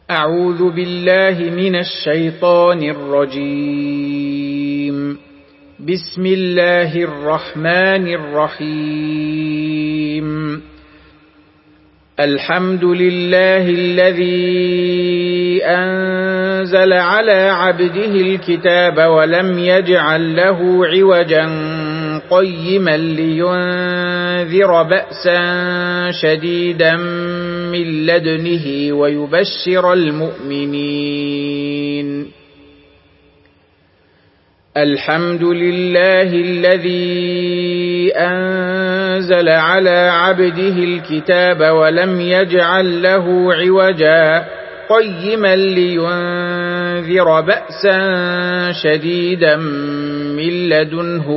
أعوذ بالله من الشيطان الرجيم. بسم الله الرحمن الرحيم. الحمد لله الذي أنزل على عبده الكتاب ولم يجعل له عوجا قيما لينذر بأسا شديدا من لدنه ويبشر المؤمنين. الحمد لله الذي أنزل على عبده الكتاب ولم يجعل له عوجا قيما لينذر بأسا شديدا من لدنه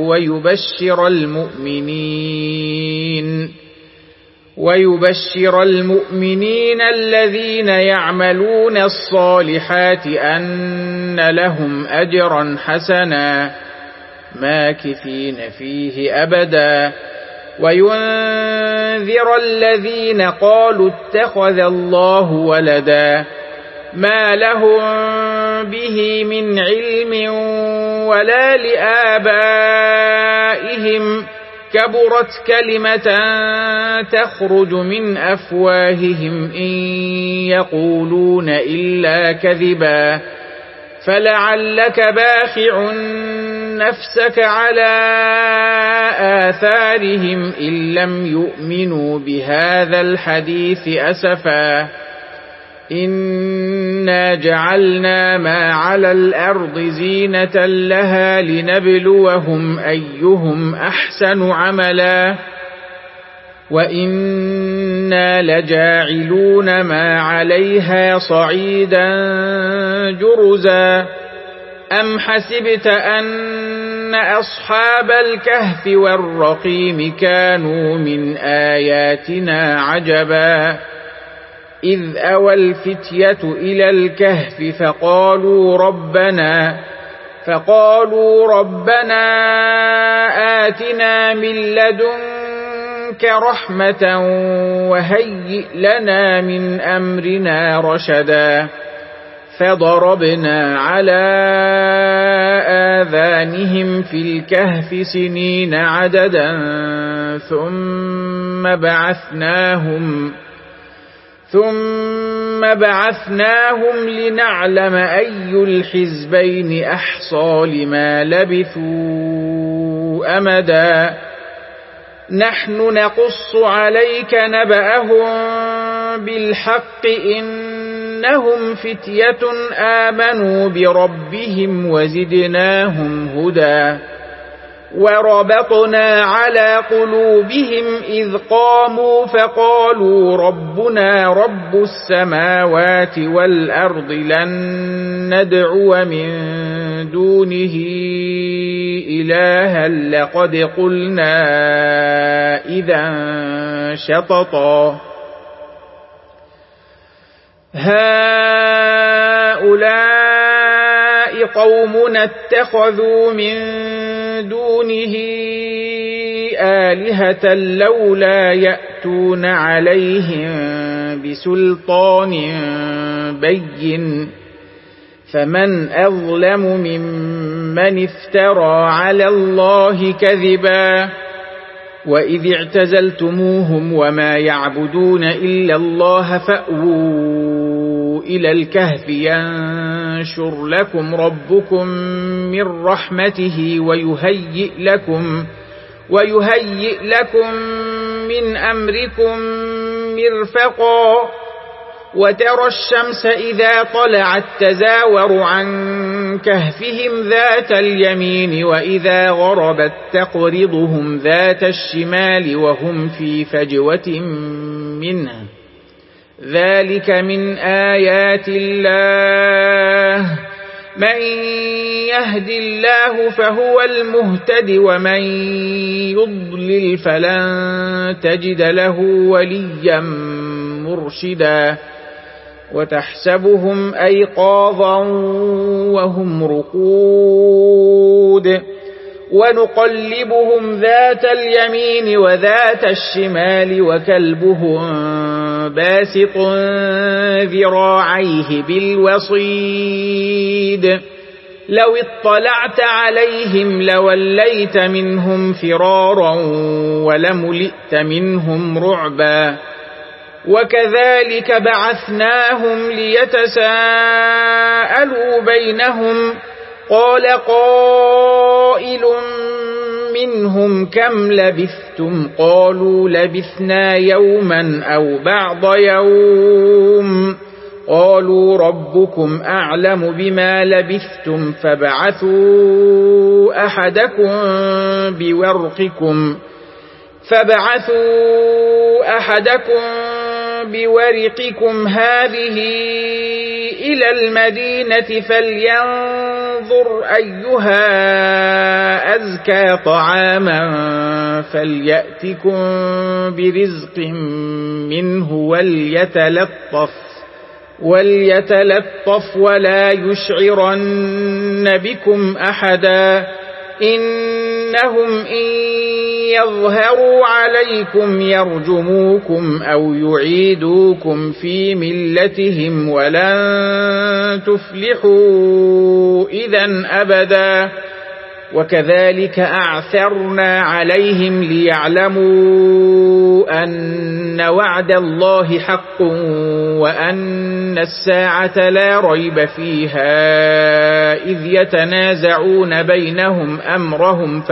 ويبشر المؤمنين الذين يعملون الصالحات أن لهم أجرا حسنا ماكثين فيه أبدا، وينذر الذين قالوا اتخذ الله ولدا ما لهم به من علم ولا لآبائهم، كبرت كلمة تخرج من أفواههم إن يقولون إلا كذبا، فلعلك باخع نفسك على آثارهم إن لم يؤمنوا بهذا الحديث أسفا. إنا جعلنا ما على الأرض زينة لها لنبلوهم أيهم أحسن عملا، وإنا لجاعلون ما عليها صعيدا جرزا. أم حسبت أن أصحاب الكهف والرقيم كانوا من آياتنا عجبا، إذ أوى الفتية إلى الكهف فقالوا ربنا آتنا من لدنك رحمة وهيئ لنا من أمرنا رشدا، فضربنا على آذانهم في الكهف سنين عددا ثم بعثناهم لنعلم أي الحزبين أحصى لما لبثوا أمدا. نحن نقص عليك نبأهم بالحق إنهم فتية آمنوا بربهم وزدناهم هدى، وربطنا على قلوبهم إذ قاموا فقالوا ربنا رب السماوات والأرض لن ندعو من دونه إلها لقد قلنا إذا شططا. هؤلاء قومنا اتخذوا من دونه آلهة لولا يأتون عليهم بسلطان بين، فمن أظلم ممن افترى على الله كذبا. وإذ اعتزلتموهم وما يعبدون إلا الله فأووا إلى الكهف ينشر لكم ربكم من رحمته ويهيئ لكم من أمركم مرفقا. وترى الشمس إذا طلعت تزاور عن كهفهم ذات اليمين وإذا غربت تقرضهم ذات الشمال وهم في فجوة منه، ذلك من آيات الله، من يهد الله فهو المهتد ومن يضلل فلن تجد له وليا مرشدا. وتحسبهم أيقاظا وهم رقود ونقلبهم ذات اليمين وذات الشمال وكلبهم باسط ذراعيه بالوصيد لو اطلعت عليهم لوليت منهم فرارا ولملئت منهم رعبا وكذلك بعثناهم ليتساءلوا بينهم قال قائل منهم كم لبثتم قالوا لبثنا يوما أو بعض يوم قالوا ربكم أعلم بما لبثتم فابعثوا أحدكم بورقكم هذه إلى المدينة فلينظر أيها أزكى طعاما فليأتكم برزق منه وليتلطف ولا يشعرن بكم أحدا إنهم إن يظهروا عليكم يرجموكم أو يعيدوكم في ملتهم ولن تفلحوا إذا أبدا وكذلك أعثرنا عليهم ليعلموا أن وعد الله حق وأن الساعة لا ريب فيها إذ يتنازعون بينهم أمرهم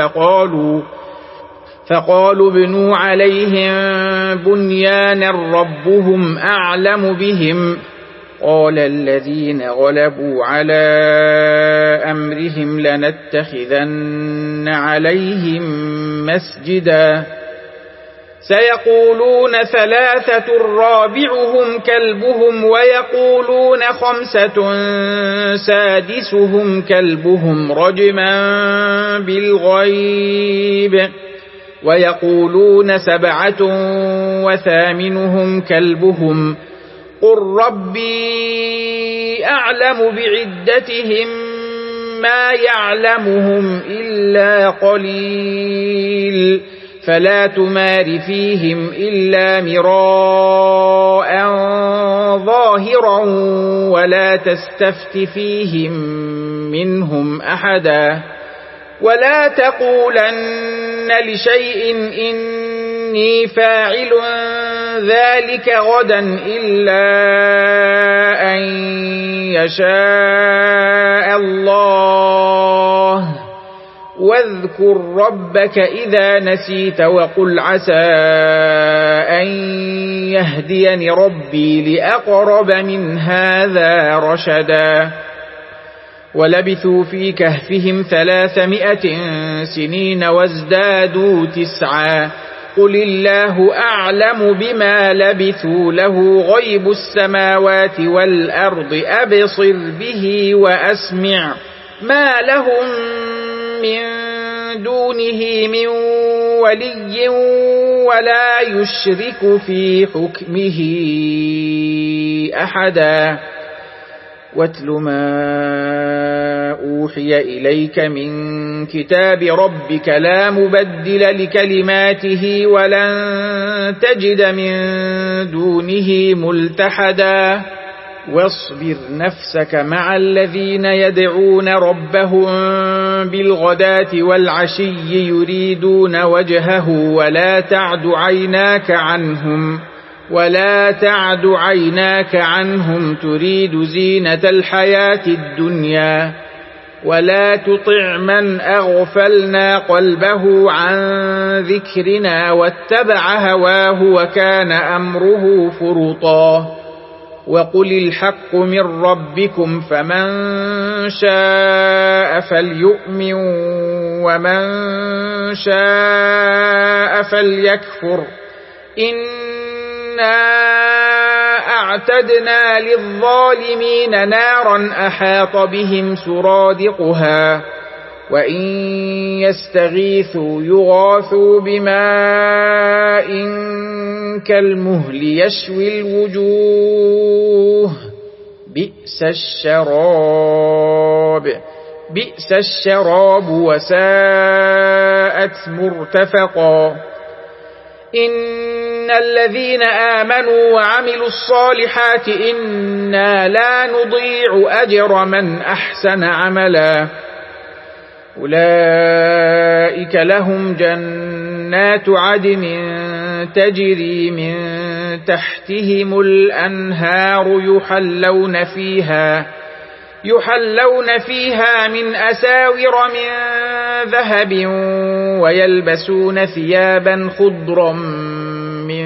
فقالوا ابنوا عليهم بنيانا ربهم أعلم بهم قال الذين غلبوا على أمرهم لنتخذن عليهم مسجدا سيقولون 3 رابعهم كلبهم ويقولون 5 سادسهم كلبهم رجما بالغيب ويقولون 7 وثامنهم كلبهم قل ربي أعلم بعدتهم ما يعلمهم إلا قليل فلا تمار فيهم إلا مراء ظاهرا ولا تستفت فيهم منهم أحدا ولا تقولن لشيء إني فاعل ذلك غدا إلا أن يشاء الله واذكر ربك إذا نسيت وقل عسى أن يهديني ربي لأقرب من هذا رشدا ولبثوا في كهفهم 300 سنين وازدادوا 9 قل الله أعلم بما لبثوا له غيب السماوات والأرض أبصر به وأسمع ما لهم من دونه من ولي ولا يشرك في حكمه أحدا واتل ما أوحي إليك من كتاب ربك لا مبدل لكلماته ولن تجد من دونه ملتحدا واصبر نفسك مع الذين يدعون ربهم بالغداة والعشي يريدون وجهه ولا تعد عيناك عنهم تريد زينة الحياة الدنيا ولا تطع من أغفلنا قلبه عن ذكرنا واتبع هواه وكان أمره فرطا وقل الحق من ربكم فمن شاء فليؤمن ومن شاء فليكفر إنا أعتدنا للظالمين نارا أحاط بهم سرادقها وإن يستغيثوا يغاثوا بماء كالمهل يشوي الوجوه بئس الشراب وساءت مرتفقا إن إن الذين آمنوا وعملوا الصالحات إنا لا نضيع أجر من أحسن عملا أولئك لهم جنات عدن تجري من تحتهم الأنهار يحلون فيها من أساور من ذهب ويلبسون ثيابا خضرا من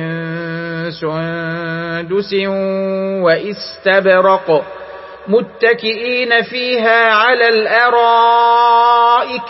سندس وإستبرق متكئين فيها على الأرائك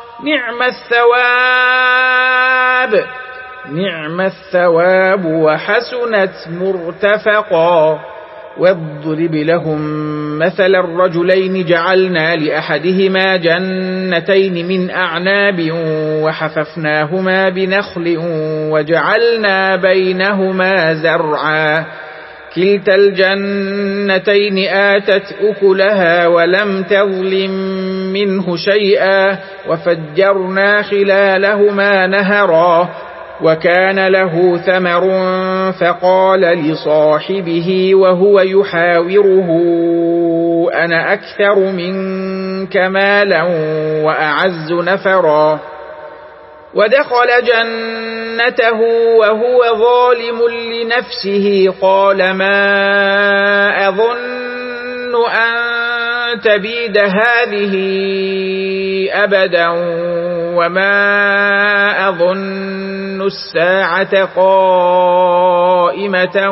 نعم الثواب وحسنت مرتفقا واضرب لهم مثل الرجلين جعلنا لأحدهما جنتين من أعناب وحففناهما بنخل وجعلنا بينهما زرعا كلتا الجنتين آتت أكلها ولم تظلم منه شيئا وفجرنا خلالهما نهرا وكان له ثمر فقال لصاحبه وهو يحاوره أنا أكثر منك مالا وأعز نفرا ودخل جنته وهو ظالم لنفسه قال ما أظن أن تبيد هذه أبدا وما أظن الساعة قائمة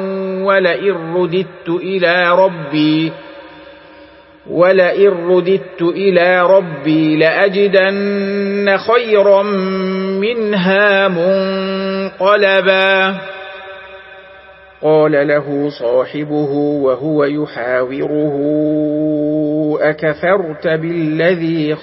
ولئن رددت إلى ربي لأجدن خيرا منها منقلبا قال له صاحبه وهو يحاوره أكفرت بالذي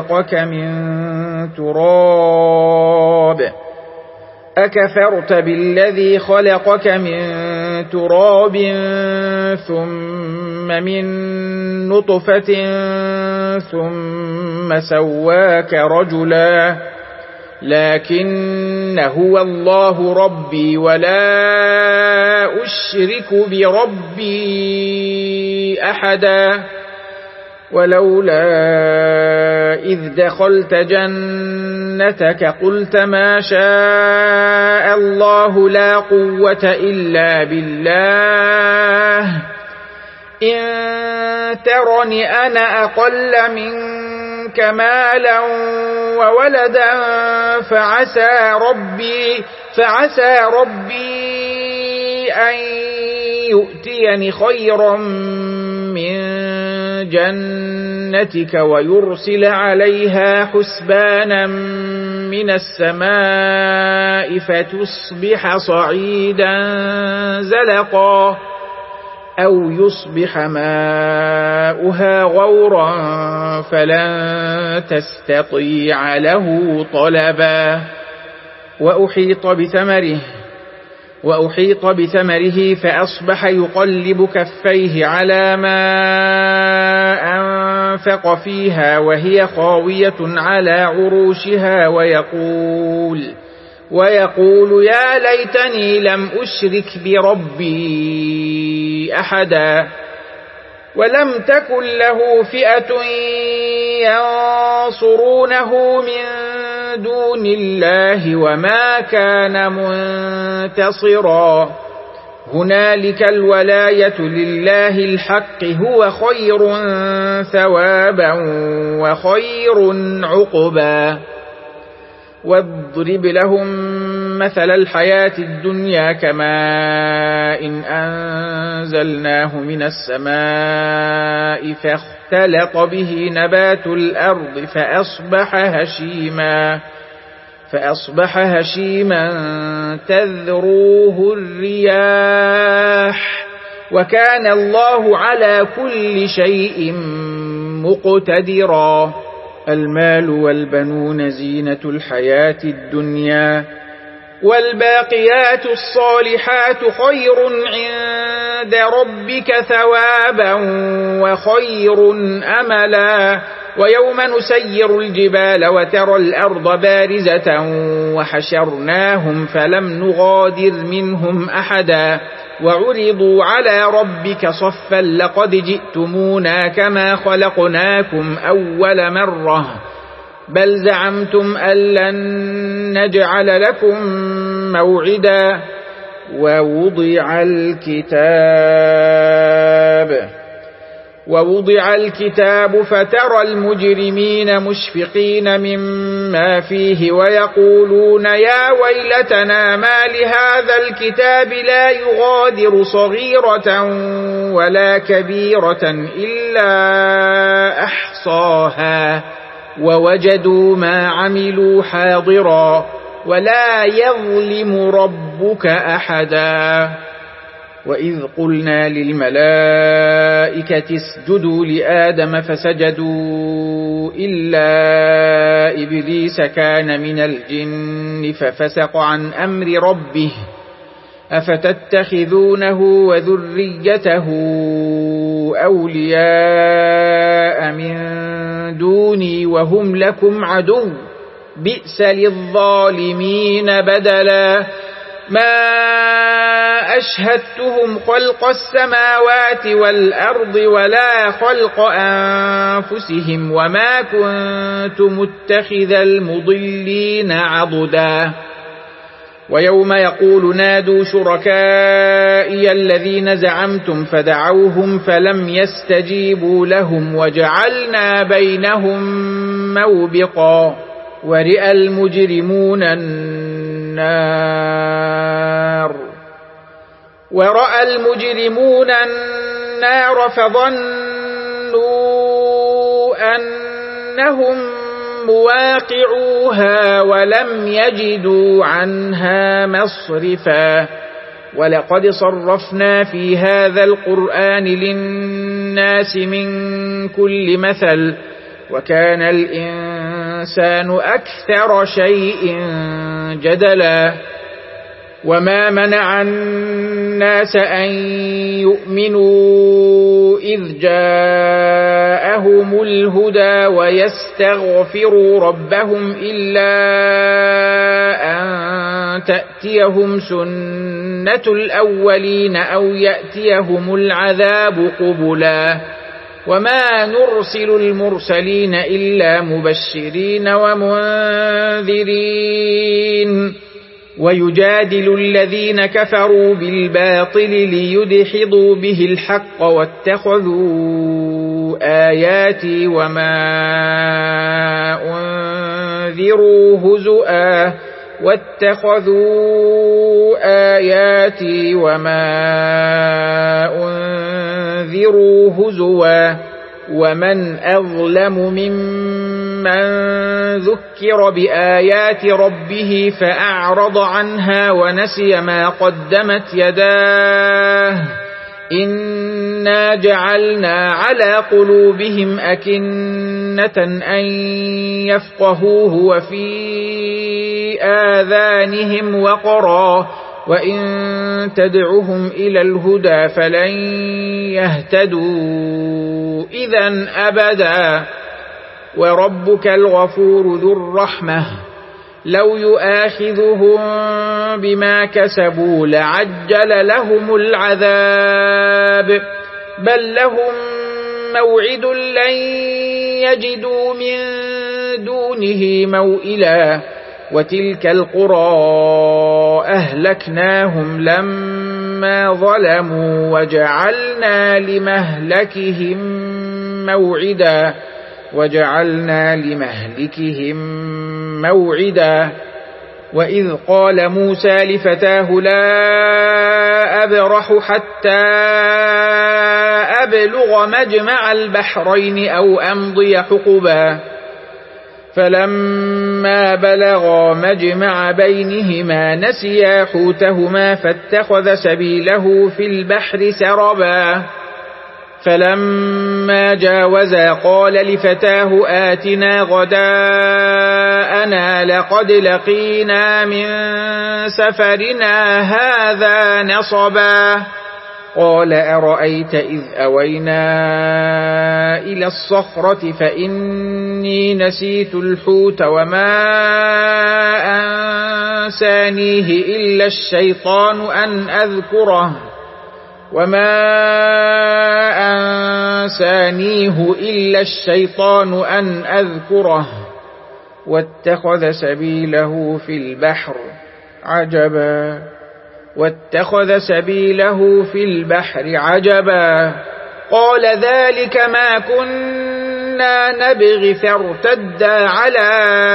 خلقك من تراب ثم من نطفة ثم سواك رجلا لكن هو الله ربي ولا أشرك بربي أحدا ولولا إذ دخلت جنتك قلت ما شاء الله لا قوة إلا بالله إن ترني أنا أقل منك مالا وولدا فعسى ربي أن يؤتيني خيرا من جنتك ويرسل عليها حسبانا من السماء فتصبح صعيدا زلقا أو يصبح ماؤها غورا فلن تستطيع له طلبا وأحيط بثمره فأصبح يقلب كفيه على ما أنفق فيها وهي خاوية على عروشها ويقول يا ليتني لم أشرك بربي أحدا ولم تكن له فئة ينصرونه من دون الله وما كان منتصرا هنالك الولاية لله الحق هو خير ثوابا وخير عقبا واضرب لهم مثل الحياة الدنيا كماء إن أنزلناه من السماء فاختلط به نبات الأرض فأصبح هشيما تذروه الرياح وكان الله على كل شيء مقتدرا المال والبنون زينة الحياة الدنيا والباقيات الصالحات خير عند ربك ثوابا وخير أملا ويوم نسير الجبال وترى الأرض بارزة وحشرناهم فلم نغادر منهم أحدا وعرضوا على ربك صفا لقد جئتمونا كما خلقناكم أول مرة بل زعمتم أن لن نجعل لكم موعدا ووضع الكتاب فترى المجرمين مشفقين مما فيه ويقولون يا ويلتنا ما لهذا الكتاب لا يغادر صغيرة ولا كبيرة إلا أحصاها ووجدوا ما عملوا حاضرا ولا يظلم ربك أحدا وإذ قلنا للملائكة اسجدوا لآدم فسجدوا إلا إبليس كان من الجن ففسق عن أمر ربه أفتتخذونه وذريته أولياء من دوني وهم لكم عدو بئس للظالمين بدلا ما أشهدتهم خلق السماوات والأرض ولا خلق أنفسهم وما كنت متخذ المضلين عضدا ويوم يقول نادوا شركائي الذين زعمتم فدعوهم فلم يستجيبوا لهم وجعلنا بينهم موبقا ورئ المجرمون النار فظنوا أنهم مواقعوها ولم يجدوا عنها مصرفا ولقد صرفنا في هذا القرآن للناس من كل مثل وكان الإنسان أكثر شيء جدلا وما منع الناس أن يؤمنوا إذ جاءهم الهدى ويستغفروا ربهم إلا أن تأتيهم سنة الأولين أو يأتيهم العذاب قبلا وما نرسل المرسلين إلا مبشرين ومنذرين ويجادل الذين كفروا بالباطل ليدحضوا به الحق واتخذوا آياتي وما أنذروا هزوا ومن أظلم ممن ذكر بآيات ربه فأعرض عنها ونسي ما قدمت يداه إنا جعلنا على قلوبهم أكنة أن يفقهوه وفي آذانهم وقرا وإن تدعهم إلى الهدى فلن يهتدوا إذا أبدا وربك الغفور ذو الرحمة لو يؤاخذهم بما كسبوا لعجل لهم العذاب بل لهم موعد لن يجدوا من دونه موئلا وتلك القرى أهلكناهم لما ظلموا وجعلنا لمهلكهم موعدا وإذ قال موسى لفتاه لا أبرح حتى أبلغ مجمع البحرين أو أمضي حقبا فلما بلغا مجمع بينهما نسيا حوتهما فاتخذ سبيله في البحر سربا فلما جاوزا قال لفتاه آتنا غداءنا لقد لقينا من سفرنا هذا نصبا قال أرأيت إذ أوينا إلى الصخرة فإني نسيت الحوت وما أنسانيه إلا الشيطان أن أذكره واتخذ سبيله في البحر عجبا قال ذلك ما كنا نبغي فارتدا على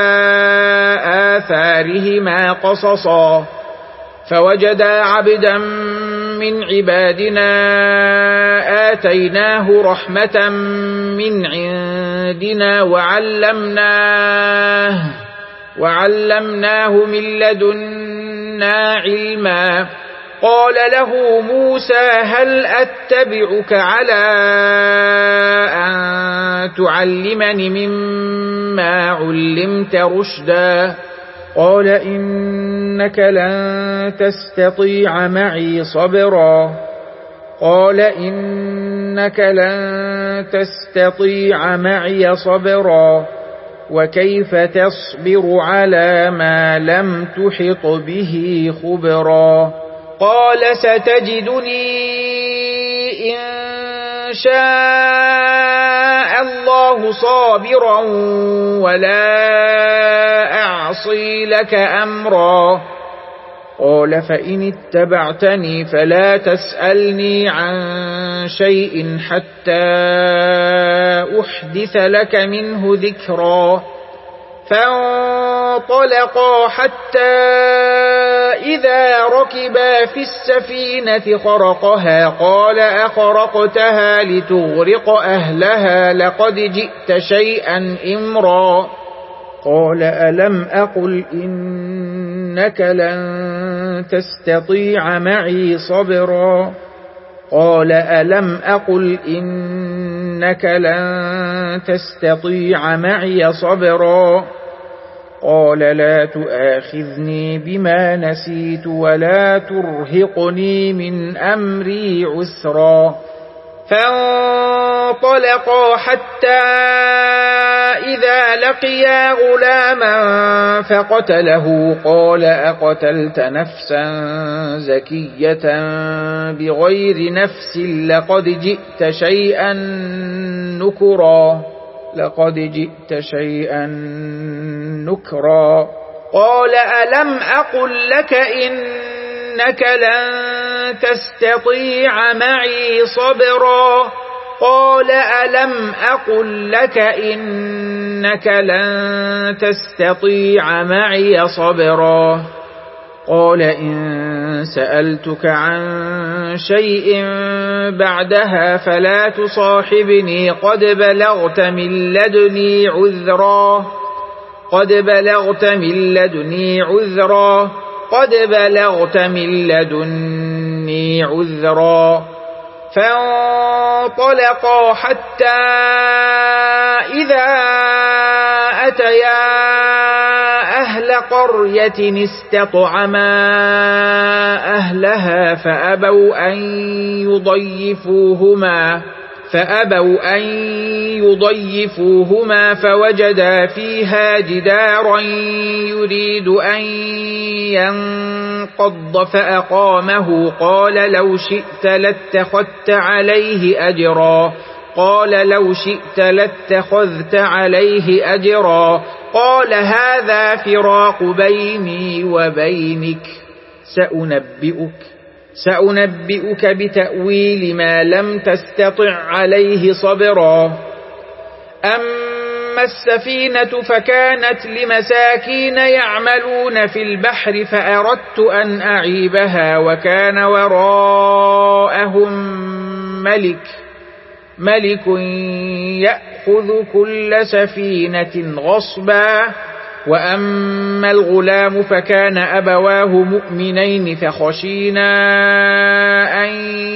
آثارهما قصصا فوجدا عبدا من عبادنا آتيناه رحمة من عندنا وعلمناه من لدنا علما قال له موسى هل أتبعك على أن تعلمني مما علمت رشدا قال إنك لن تستطيع معي صبرا وكيف تصبر على ما لم تحط به خبرا قال ستجدني إن شاء الله صابرا ولا أعصي لك أمرا قال فإن اتبعتني فلا تسألني عن شيء حتى أحدث لك منه ذكرا فانطلقا حتى إذا ركبا في السفينة خرقها قال أخرقتها لتغرق أهلها لقد جئت شيئا إمرا قال ألم أقل إنك لن تستطيع معي صبرا قال ألم أقل إنك لن تستطيع معي صبرا قال لا تؤاخذني بما نسيت ولا ترهقني من أمري عسرا فانطلقا حتى إذا لقيا غلاما فقتله قال أقتلت نفسا زكية بغير نفس لقد جئت شيئا نكرا قال ألم أقل لك إنك لن تستطيع معي صبرا قال ألم أقل لك إنك لن تستطيع معي صبرا قال إن سألتك عن شيء بعدها فلا تصاحبني قد بلغت من لدني عذرا فانطلقا حتى إذا أتيا أهل قرية استطعما أهلها فأبوا أن يضيفوهما فوجدا فيها جدارا يريد أن ينقض فأقامه قال لو شئت لاتخذت عليه أجرا قال هذا فراق بيني وبينك سأنبئك بتأويل ما لم تستطع عليه صبرا أما السفينة فكانت لمساكين يعملون في البحر فأردت أن أعيبها وكان وراءهم ملك يأخذ كل سفينة غصبا وأما الغلام فكان أبواه مؤمنين فخشينا أن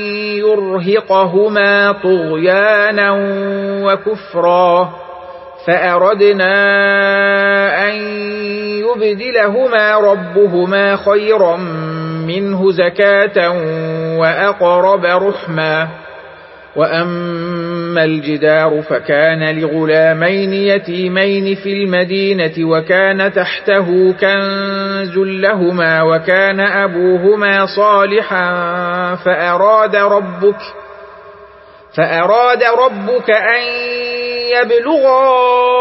يرهقهما طغيانا وكفرا فأردنا أن يبدلهما ربهما خيرا منه زكاة وأقرب رحما. وأما الجدار فكان لغلامين يتيمين في المدينة وكان تحته كنز لهما وكان أبوهما صالحا فأراد ربك أن يبلغا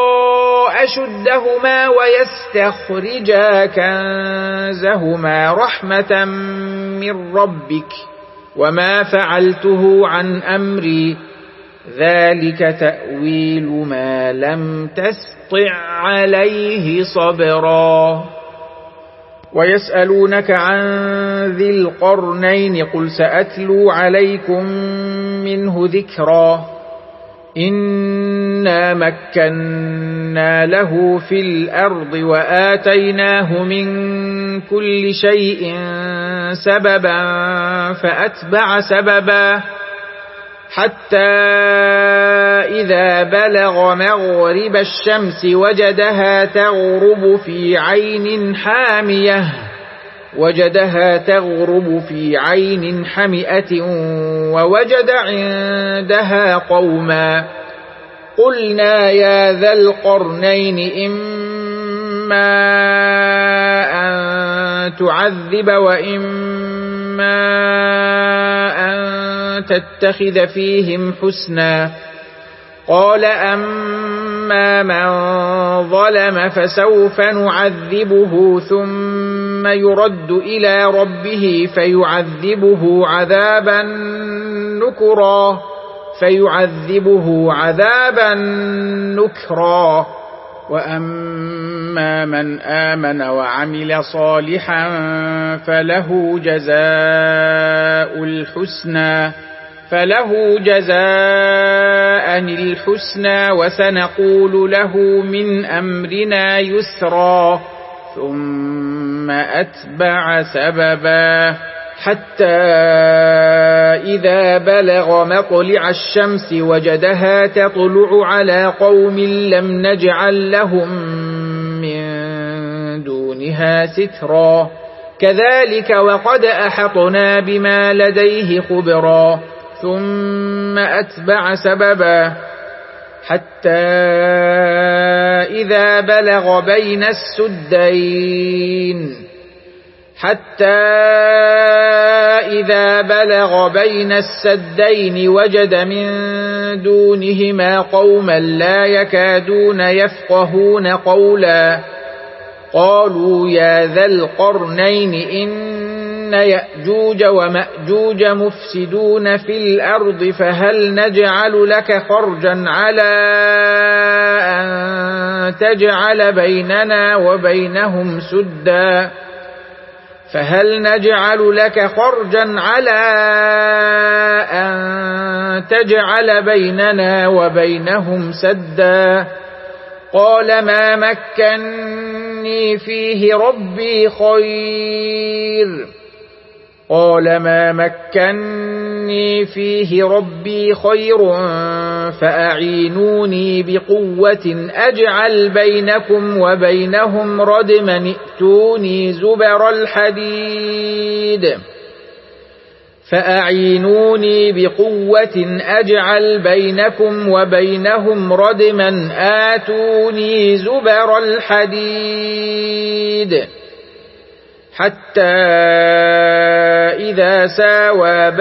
أشدهما ويستخرجا كنزهما رحمة من ربك وما فعلته عن أمري ذلك تأويل ما لم تسطع عليه صبرا. ويسألونك عن ذي القرنين قل سأتلو عليكم منه ذكرا. إنا مكنا له في الأرض وآتيناه من كل شيء سببا فأتبع سببا حتى إذا بلغ مغرب الشمس وجدها تغرب في عين حمئة ووجد عندها قوما. قلنا يا ذا القرنين إما أن تعذب وإما أن تتخذ فيهم حسنا. قال أما من ظلم فسوف نعذبه ثم يرد إلى ربه فيعذبه عذابا نكرا. وأما من آمن وعمل صالحا فله جزاء الحسنى وسنقول له من أمرنا يسرا. ثم أتبع سببا حتى إذا بلغ مطلع الشمس وجدها تطلع على قوم لم نجعل لهم من دونها سترا. كذلك وقد أحطنا بما لديه خبرا. ثم أتبع سببا حتى إذا بلغ بين السدين وجد من دونهما قوما لا يكادون يفقهون قولا. قالوا يا ذا القرنين إن يأجوج ومأجوج مفسدون في الأرض فهل نجعل لك خرجا على أن تجعل بيننا وبينهم سدا. قال ما مكني فيه ربي خير فأعينوني بقوة أجعل بينكم وبينهم ردما ائتوني زبر الحديد حتى إذا ساوى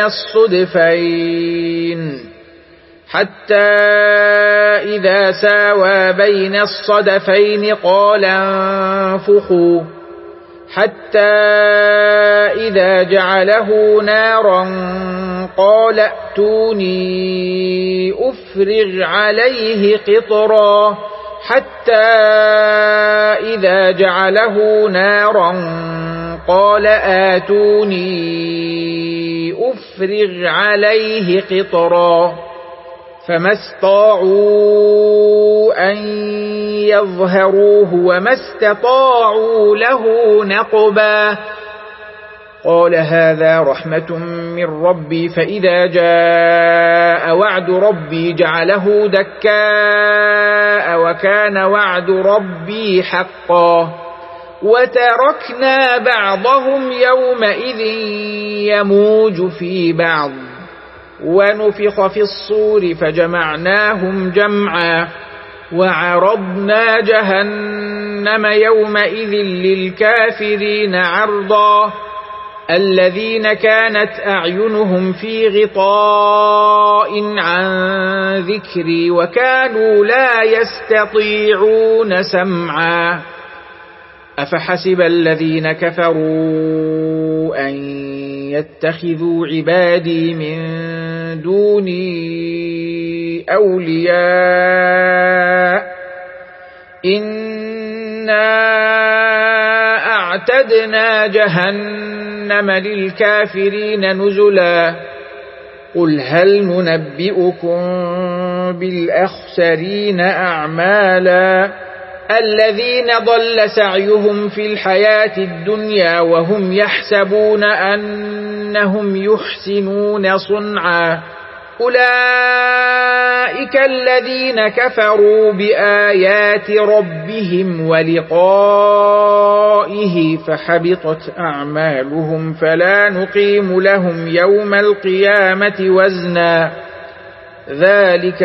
بين الصدفين قال انفخوا حتى إذا جعله نارا قال ائتوني أفرغ عليه قطرا. حتى إذا جعله نارا قال آتوني أفرغ عليه قطرا. فما استطاعوا أن يظهروه وما استطاعوا له نقبا. قال هذا رحمة من ربي فإذا جاء وعد ربي جعله دكاء وكان وعد ربي حقا. وتركنا بعضهم يومئذ يموج في بعض ونفخ في الصور فجمعناهم جمعا وعرضنا جهنم يومئذ للكافرين عرضا الذين كانت أعينهم في غطاء عن ذكري وكانوا لا يستطيعون سمعا أفحسب الذين كفروا أن يتخذوا عبادي من دوني أولياء إنا أعتدنا جهنم للكافرين نزلا قل هل ننبئكم بالأخسرين أعمالا الذين ضل سعيهم في الحياة الدنيا وهم يحسبون أنهم يحسنون صنعا أولئك الذين كفروا بآيات ربهم ولقائه فحبطت أعمالهم فلا نقيم لهم يوم القيامة وزنا ذلك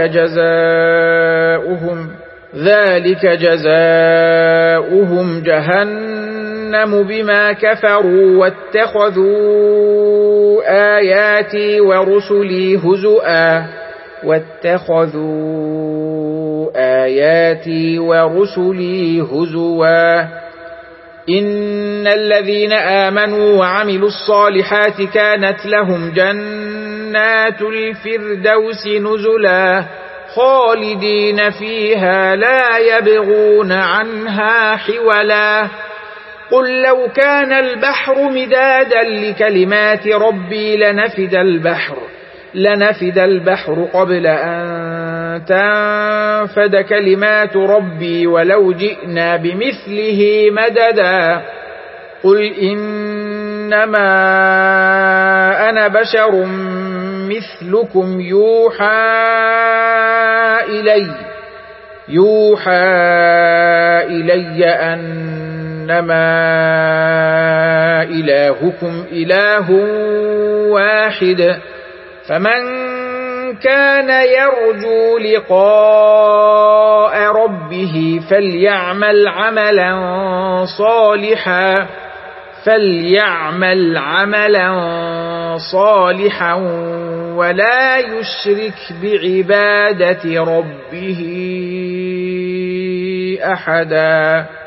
جزاؤهم جهنم بما كفروا واتخذوا آياتي ورسلي هزوا إن الذين آمنوا وعملوا الصالحات كانت لهم جنات الفردوس نزلا خالدين فيها لا يبغون عنها حولا قل لو كان البحر مدادا لكلمات ربي لنفد البحر قبل أن تنفد كلمات ربي ولو جئنا بمثله مددا قل إنما أنا بشر مثلكم يوحى إلي أنما إلهكم إله واحد فمن كان يرجو لقاء ربه فليعمل عملا صالحا ولا يشرك بعبادة ربه أحدا.